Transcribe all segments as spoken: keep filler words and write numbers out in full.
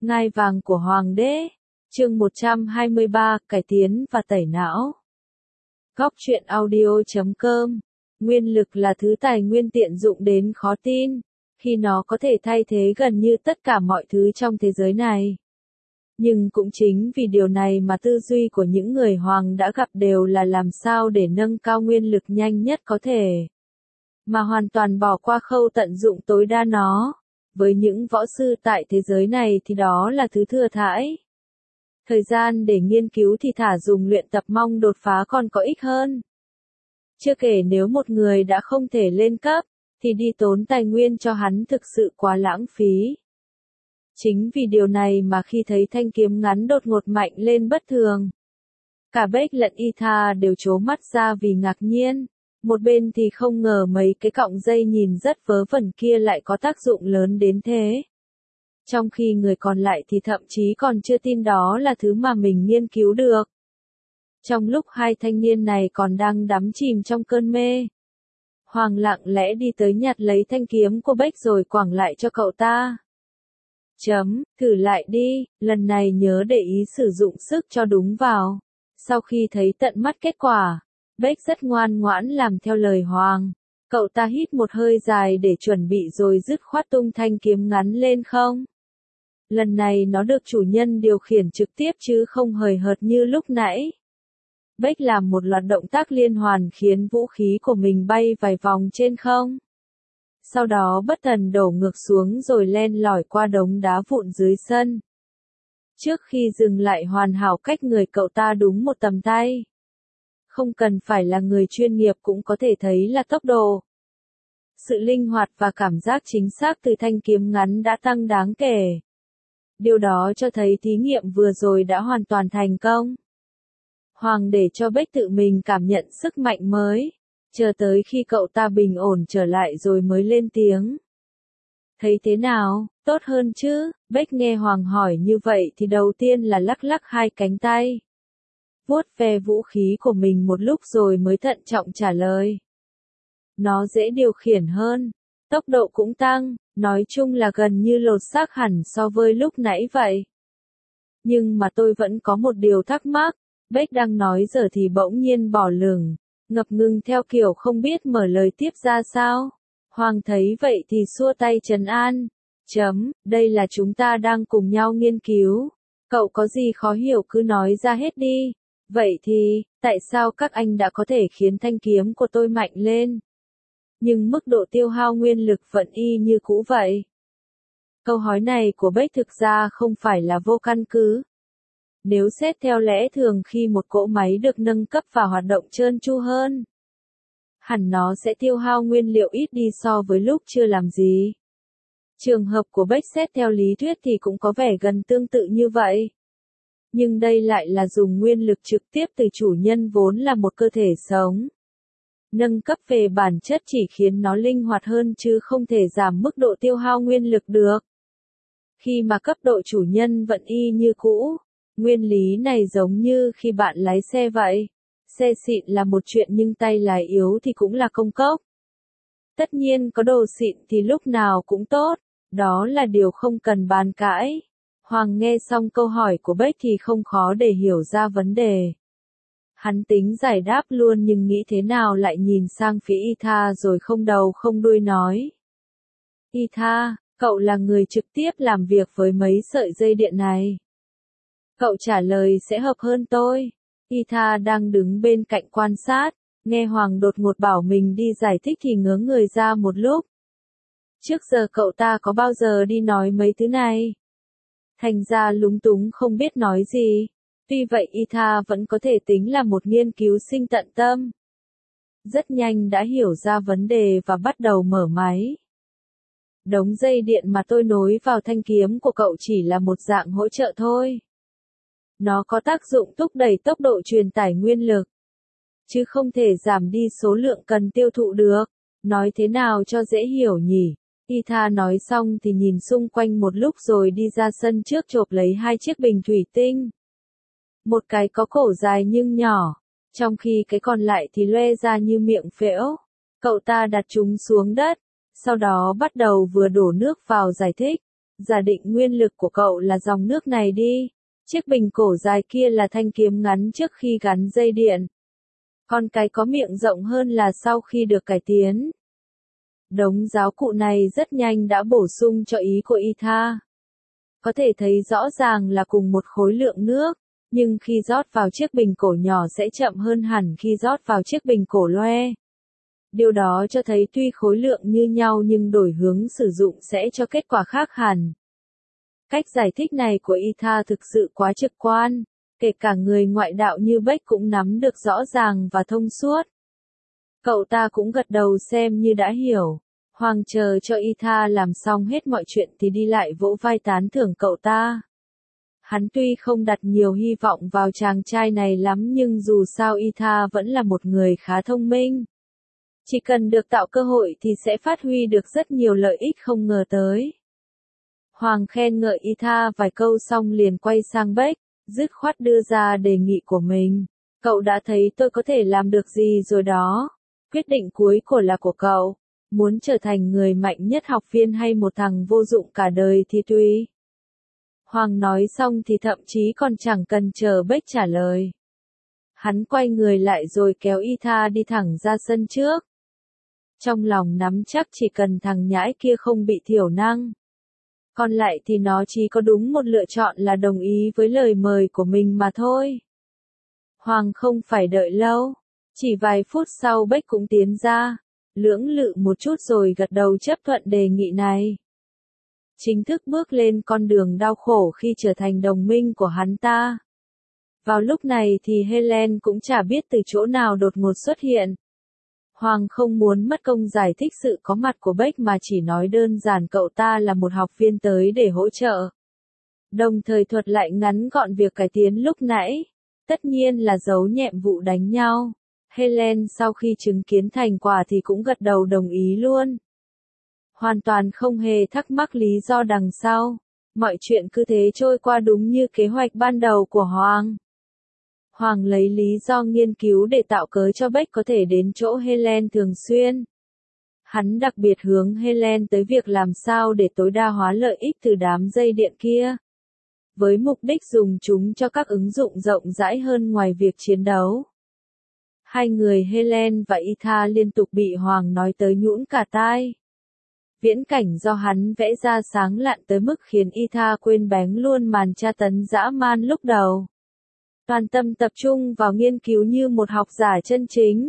Ngai vàng của Hoàng đế. Chương một trăm hai mươi ba, cải tiến và tẩy não. Góc truyện audio chấm com. Nguyên lực là thứ tài nguyên tiện dụng đến khó tin, khi nó có thể thay thế gần như tất cả mọi thứ trong thế giới này. Nhưng cũng chính vì điều này mà tư duy của những người Hoàng đã gặp đều là làm sao để nâng cao nguyên lực nhanh nhất có thể, mà hoàn toàn bỏ qua khâu tận dụng tối đa nó. Với những võ sư tại thế giới này thì đó là thứ thừa thãi. Thời gian để nghiên cứu thì thả dùng luyện tập mong đột phá còn có ích hơn. Chưa kể nếu một người đã không thể lên cấp, thì đi tốn tài nguyên cho hắn thực sự quá lãng phí. Chính vì điều này mà khi thấy thanh kiếm ngắn đột ngột mạnh lên bất thường, cả Beck lẫn Ita đều trố mắt ra vì ngạc nhiên. Một bên thì không ngờ mấy cái cọng dây nhìn rất vớ vẩn kia lại có tác dụng lớn đến thế. Trong khi người còn lại thì thậm chí còn chưa tin đó là thứ mà mình nghiên cứu được. Trong lúc hai thanh niên này còn đang đắm chìm trong cơn mê, Hoàng lặng lẽ đi tới nhặt lấy thanh kiếm của Beck rồi quẳng lại cho cậu ta. Chấm, thử lại đi, lần này nhớ để ý sử dụng sức cho đúng vào. Sau khi thấy tận mắt kết quả, Beck rất ngoan ngoãn làm theo lời Hoàng. Cậu ta hít một hơi dài để chuẩn bị rồi dứt khoát tung thanh kiếm ngắn lên không. Lần này nó được chủ nhân điều khiển trực tiếp chứ không hời hợt như lúc nãy. Beck làm một loạt động tác liên hoàn khiến vũ khí của mình bay vài vòng trên không. Sau đó bất thần đổ ngược xuống rồi len lỏi qua đống đá vụn dưới sân. Trước khi dừng lại hoàn hảo cách người cậu ta đúng một tầm tay. Không cần phải là người chuyên nghiệp cũng có thể thấy là tốc độ, sự linh hoạt và cảm giác chính xác từ thanh kiếm ngắn đã tăng đáng kể. Điều đó cho thấy thí nghiệm vừa rồi đã hoàn toàn thành công. Hoàng để cho Beck tự mình cảm nhận sức mạnh mới, chờ tới khi cậu ta bình ổn trở lại rồi mới lên tiếng. Thấy thế nào, tốt hơn chứ? Beck nghe Hoàng hỏi như vậy thì đầu tiên là lắc lắc hai cánh tay, vuốt ve vũ khí của mình một lúc rồi mới thận trọng trả lời. Nó dễ điều khiển hơn, tốc độ cũng tăng, nói chung là gần như lột xác hẳn so với lúc nãy vậy. Nhưng mà tôi vẫn có một điều thắc mắc, Beck đang nói giờ thì bỗng nhiên bỏ lửng, ngập ngừng theo kiểu không biết mở lời tiếp ra sao. Hoàng thấy vậy thì xua tay trấn an. Chấm, đây là chúng ta đang cùng nhau nghiên cứu. Cậu có gì khó hiểu cứ nói ra hết đi. Vậy thì, tại sao các anh đã có thể khiến thanh kiếm của tôi mạnh lên? Nhưng mức độ tiêu hao nguyên lực vẫn y như cũ vậy. Câu hỏi này của Beck thực ra không phải là vô căn cứ. Nếu xét theo lẽ thường khi một cỗ máy được nâng cấp và hoạt động trơn tru hơn, hẳn nó sẽ tiêu hao nguyên liệu ít đi so với lúc chưa làm gì. Trường hợp của Beck xét theo lý thuyết thì cũng có vẻ gần tương tự như vậy. Nhưng đây lại là dùng nguyên lực trực tiếp từ chủ nhân vốn là một cơ thể sống. Nâng cấp về bản chất chỉ khiến nó linh hoạt hơn chứ không thể giảm mức độ tiêu hao nguyên lực được. Khi mà cấp độ chủ nhân vẫn y như cũ, nguyên lý này giống như khi bạn lái xe vậy. Xe xịn là một chuyện nhưng tay lái yếu thì cũng là công cốc. Tất nhiên có đồ xịn thì lúc nào cũng tốt, đó là điều không cần bàn cãi. Hoàng nghe xong câu hỏi của Beck thì không khó để hiểu ra vấn đề. Hắn tính giải đáp luôn nhưng nghĩ thế nào lại nhìn sang phía Ita rồi không đầu không đuôi nói. Ita, cậu là người trực tiếp làm việc với mấy sợi dây điện này. Cậu trả lời sẽ hợp hơn tôi. Ita đang đứng bên cạnh quan sát, nghe Hoàng đột ngột bảo mình đi giải thích thì ngớ người ra một lúc. Trước giờ cậu ta có bao giờ đi nói mấy thứ này? Thành ra lúng túng không biết nói gì. Tuy vậy Ita vẫn có thể tính là một nghiên cứu sinh tận tâm. Rất nhanh đã hiểu ra vấn đề và bắt đầu mở máy. Đống dây điện mà tôi nối vào thanh kiếm của cậu chỉ là một dạng hỗ trợ thôi. Nó có tác dụng thúc đẩy tốc độ truyền tải nguyên lực, chứ không thể giảm đi số lượng cần tiêu thụ được. Nói thế nào cho dễ hiểu nhỉ? Ita nói xong thì nhìn xung quanh một lúc rồi đi ra sân trước chộp lấy hai chiếc bình thủy tinh. Một cái có cổ dài nhưng nhỏ, trong khi cái còn lại thì loe ra như miệng phễu. Cậu ta đặt chúng xuống đất, sau đó bắt đầu vừa đổ nước vào giải thích. Giả định nguyên lực của cậu là dòng nước này đi. Chiếc bình cổ dài kia là thanh kiếm ngắn trước khi gắn dây điện. Còn cái có miệng rộng hơn là sau khi được cải tiến. Đống giáo cụ này rất nhanh đã bổ sung cho ý của Ethan. Có thể thấy rõ ràng là cùng một khối lượng nước, nhưng khi rót vào chiếc bình cổ nhỏ sẽ chậm hơn hẳn khi rót vào chiếc bình cổ loe. Điều đó cho thấy tuy khối lượng như nhau nhưng đổi hướng sử dụng sẽ cho kết quả khác hẳn. Cách giải thích này của Ethan thực sự quá trực quan, kể cả người ngoại đạo như Beck cũng nắm được rõ ràng và thông suốt. Cậu ta cũng gật đầu xem như đã hiểu. Hoàng chờ cho Ethan làm xong hết mọi chuyện thì đi lại vỗ vai tán thưởng cậu ta. Hắn tuy không đặt nhiều hy vọng vào chàng trai này lắm nhưng dù sao Ethan vẫn là một người khá thông minh. Chỉ cần được tạo cơ hội thì sẽ phát huy được rất nhiều lợi ích không ngờ tới. Hoàng khen ngợi Ethan vài câu xong liền quay sang Beck, dứt khoát đưa ra đề nghị của mình. Cậu đã thấy tôi có thể làm được gì rồi đó. Quyết định cuối cùng là của cậu. Muốn trở thành người mạnh nhất học viên hay một thằng vô dụng cả đời thì tùy. Hoàng nói xong thì thậm chí còn chẳng cần chờ Beck trả lời. Hắn quay người lại rồi kéo Ethan đi thẳng ra sân trước. Trong lòng nắm chắc chỉ cần thằng nhãi kia không bị thiểu năng. Còn lại thì nó chỉ có đúng một lựa chọn là đồng ý với lời mời của mình mà thôi. Hoàng không phải đợi lâu. Chỉ vài phút sau Beck cũng tiến ra. Lưỡng lự một chút rồi gật đầu chấp thuận đề nghị này. Chính thức bước lên con đường đau khổ khi trở thành đồng minh của hắn ta. Vào lúc này thì Helen cũng chả biết từ chỗ nào đột ngột xuất hiện. Hoàng không muốn mất công giải thích sự có mặt của Beck mà chỉ nói đơn giản cậu ta là một học viên tới để hỗ trợ. Đồng thời thuật lại ngắn gọn việc cải tiến lúc nãy. Tất nhiên là giấu nhẹm vụ đánh nhau. Helen sau khi chứng kiến thành quả thì cũng gật đầu đồng ý luôn. Hoàn toàn không hề thắc mắc lý do đằng sau. Mọi chuyện cứ thế trôi qua đúng như kế hoạch ban đầu của Hoàng. Hoàng lấy lý do nghiên cứu để tạo cớ cho Beck có thể đến chỗ Helen thường xuyên. Hắn đặc biệt hướng Helen tới việc làm sao để tối đa hóa lợi ích từ đám dây điện kia. Với mục đích dùng chúng cho các ứng dụng rộng rãi hơn ngoài việc chiến đấu. Hai người Helen và Ethan liên tục bị Hoàng nói tới nhũn cả tai. Viễn cảnh do hắn vẽ ra sáng lạn tới mức khiến Ethan quên bén luôn màn tra tấn dã man lúc đầu. Toàn tâm tập trung vào nghiên cứu như một học giả chân chính.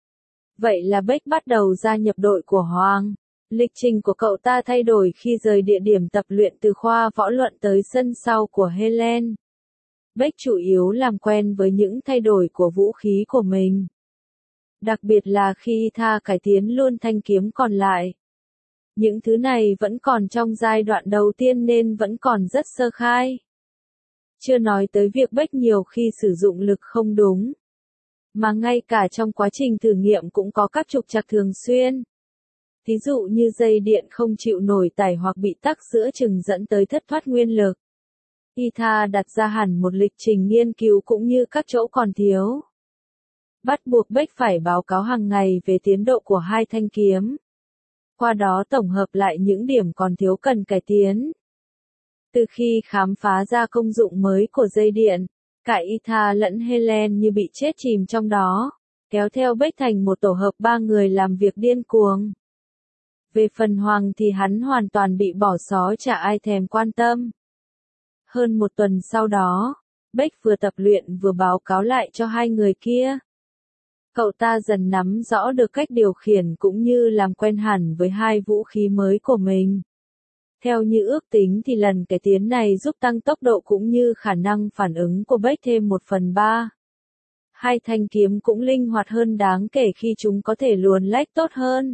Vậy là Beck bắt đầu gia nhập đội của Hoàng. Lịch trình của cậu ta thay đổi khi rời địa điểm tập luyện từ khoa võ luận tới sân sau của Helen. Beck chủ yếu làm quen với những thay đổi của vũ khí của mình. Đặc biệt là khi Ethan cải tiến luôn thanh kiếm còn lại. Những thứ này vẫn còn trong giai đoạn đầu tiên nên vẫn còn rất sơ khai. Chưa nói tới việc Beck nhiều khi sử dụng lực không đúng. Mà ngay cả trong quá trình thử nghiệm cũng có các trục trặc thường xuyên. Ví dụ như dây điện không chịu nổi tải hoặc bị tắc giữa chừng dẫn tới thất thoát nguyên lực. Ethan đặt ra hẳn một lịch trình nghiên cứu cũng như các chỗ còn thiếu. Bắt buộc Beck phải báo cáo hàng ngày về tiến độ của hai thanh kiếm. Qua đó tổng hợp lại những điểm còn thiếu cần cải tiến. Từ khi khám phá ra công dụng mới của dây điện, cả Ethan lẫn Helen như bị chết chìm trong đó, kéo theo Beck thành một tổ hợp ba người làm việc điên cuồng. Về phần Hoàng thì hắn hoàn toàn bị bỏ xó chả ai thèm quan tâm. Hơn một tuần sau đó, Beck vừa tập luyện vừa báo cáo lại cho hai người kia. Cậu ta dần nắm rõ được cách điều khiển cũng như làm quen hẳn với hai vũ khí mới của mình. Theo như ước tính thì lần cải tiến này giúp tăng tốc độ cũng như khả năng phản ứng của Beck thêm một phần ba. Hai thanh kiếm cũng linh hoạt hơn đáng kể khi chúng có thể luồn lách tốt hơn.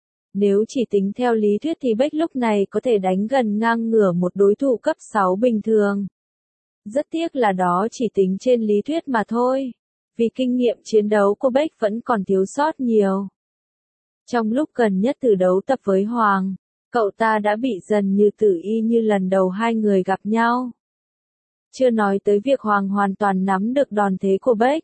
Nếu chỉ tính theo lý thuyết thì Beck lúc này có thể đánh gần ngang ngửa một đối thủ cấp sáu bình thường. Rất tiếc là đó chỉ tính trên lý thuyết mà thôi, vì kinh nghiệm chiến đấu của Beck vẫn còn thiếu sót nhiều. Trong lúc gần nhất thử đấu tập với Hoàng, cậu ta đã bị dần như tử y như lần đầu hai người gặp nhau. Chưa nói tới việc Hoàng hoàn toàn nắm được đòn thế của Beck,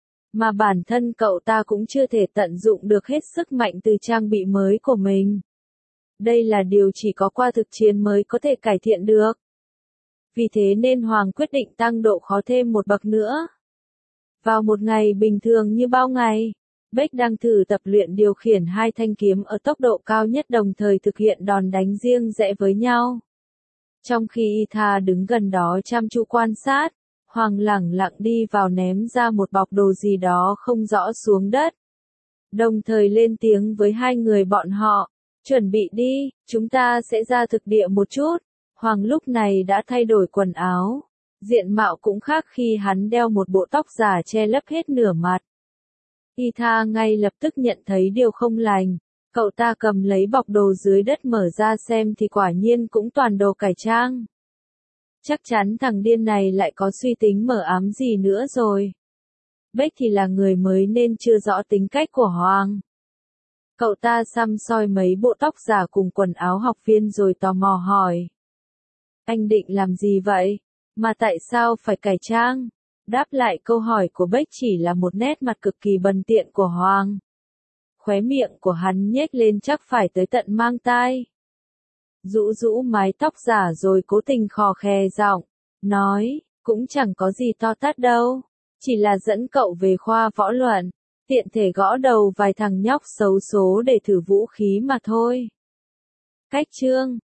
mà bản thân cậu ta cũng chưa thể tận dụng được hết sức mạnh từ trang bị mới của mình. Đây là điều chỉ có qua thực chiến mới có thể cải thiện được. Vì thế nên Hoàng quyết định tăng độ khó thêm một bậc nữa. Vào một ngày bình thường như bao ngày, Bách đang thử tập luyện điều khiển hai thanh kiếm ở tốc độ cao nhất đồng thời thực hiện đòn đánh riêng rẽ với nhau. Trong khi Y Tha đứng gần đó chăm chú quan sát, Hoàng lẳng lặng đi vào ném ra một bọc đồ gì đó không rõ xuống đất. Đồng thời lên tiếng với hai người bọn họ, chuẩn bị đi, chúng ta sẽ ra thực địa một chút. Hoàng lúc này đã thay đổi quần áo, diện mạo cũng khác khi hắn đeo một bộ tóc giả che lấp hết nửa mặt. Y Tha ngay lập tức nhận thấy điều không lành, cậu ta cầm lấy bọc đồ dưới đất mở ra xem thì quả nhiên cũng toàn đồ cải trang. Chắc chắn thằng điên này lại có suy tính mờ ám gì nữa rồi. Bách thì là người mới nên chưa rõ tính cách của Hoàng. Cậu ta săm soi mấy bộ tóc giả cùng quần áo học viên rồi tò mò hỏi. Anh định làm gì vậy? Mà tại sao phải cải trang? Đáp lại câu hỏi của Bách chỉ là một nét mặt cực kỳ bần tiện của Hoàng. Khóe miệng của hắn nhếch lên chắc phải tới tận mang tai. Rũ rũ mái tóc giả rồi cố tình khò khè giọng, nói, cũng chẳng có gì to tát đâu, chỉ là dẫn cậu về khoa võ luận, tiện thể gõ đầu vài thằng nhóc xấu số để thử vũ khí mà thôi. Cách chương